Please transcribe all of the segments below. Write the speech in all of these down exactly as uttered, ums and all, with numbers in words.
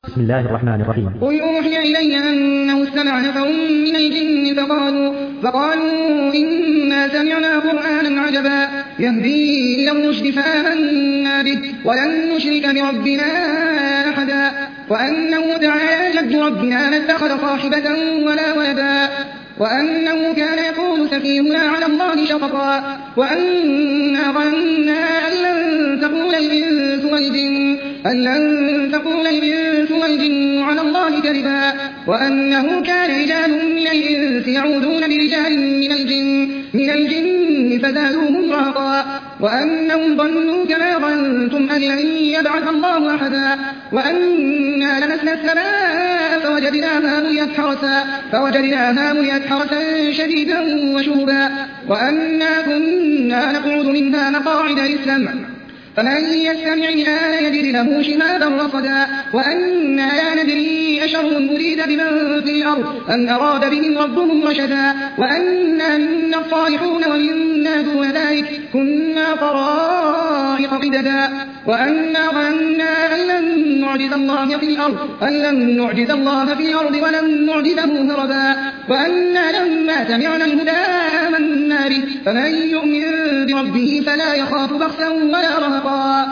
بسم الله الرحمن الرحيم. قل أوحي إلي أنه استمع نفر من الجن فقالوا, فقالوا إنا سمعنا قرآنا عجبا يهدي إلى الرشد فآمنا به ولن نشرك بربنا أحدا وأنه تعالى جد ربنا ما اتخذ صاحبة ولا ولدا وأنه كان يقول سفيهنا على الله شططا وأنا ظننا أن لن تقول الإنس والجن أن لن تقول الإنس والجن على الله كذبا وأنه كان رجال من الإنس يعوذون برجال من الجن من الجن فزادوهم رهقا وأنهم ظنوا كما ظننتم أن لن يبعث الله أحدا وأنا لمسنا السماء فوجدناها مليت حرسا فوجدناها مليت حرسا شديدا وشهبا وأنا كنا نقعد منها مقاعد للسمع فمن يستمع الآن يجد له شهابا رصدا وأنا لا ندري أشر أريد بمن في الأرض أن أراد بهم ربهم رشدا وأنا منا الصالحون ومنا دون ذلك كنا طرائق قددا وأنا ظننا أن لن نعجز الله في الأرض أن لن نعجز الله في الأرض ولن نعجزه هربا وأنا لما سمعنا الهدى آمنا به فمن يؤمن بربه فلا يخاف بخسا ولا رهقا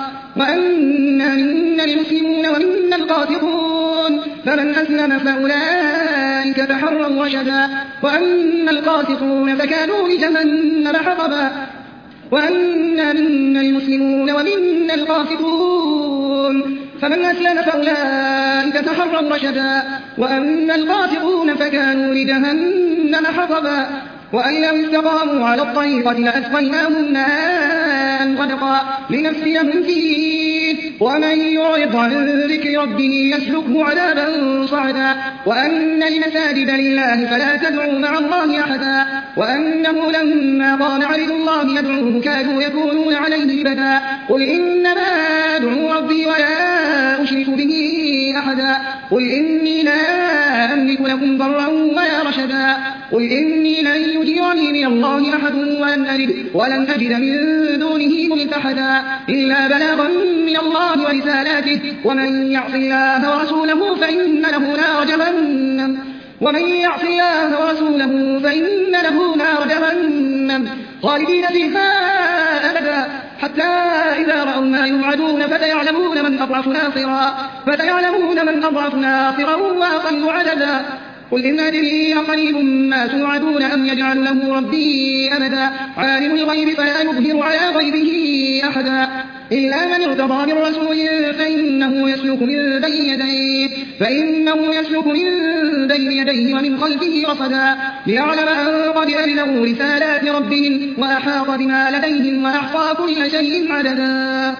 وأنا منا المسلمون ومنا القاسطون فمن أسلم فأولئك تحروا رشدا وأما القاسطون فكانوا لجهنم حطبا وأنا منا المسلمون ومنا القاسطون فمن أسلم فأولئك تحروا رشدا وأما القاسطون فكانوا لجهنم حطبا وأن لو استقاموا على الطريقة لأسقيناهم ماء غدقا لنفتنهم فيه ومن يعرض عن ذكر ربه يسلكه عذابا صعدا وأن المساجد لله فلا تدعوا مع الله أحدا وأنه لما قام عبد الله يدعوه كادوا يكونون عليه لبدا قل إنما أدعو ربي ولا أشرك به أحدا قل إني لا أملك لكم ضرا ولا رشدا قل إني لن يجيرني من الله أحد ولن أجد, ولن أجد من دونه ملتحدا إلا بلاغا من الله ورسالاته ومن يعص الله ورسوله فإن له نار جهنم ومن يعص الله ورسوله فإن له نار جهنم خالدين فيها أبدا حتى إذا رأوا ما يوعدون فسيعلمون من أضعف ناصرا فسيعلمون من أضعف ناصرا وأقل عددا قل إن أدري أقريب ما توعدون أم يجعل له ربي أمدا عالم الغيب فلا يظهر على غيبه أحدا إلا من ارتضى من رسول فإنه يسلك من بين يديه فإنه يسلك من بين يديه ومن خلفه رصدا ليعلم أن قد أبلغوا رسالات ربهم وأحاط بما لديهم وأحصى كل شيء عددا.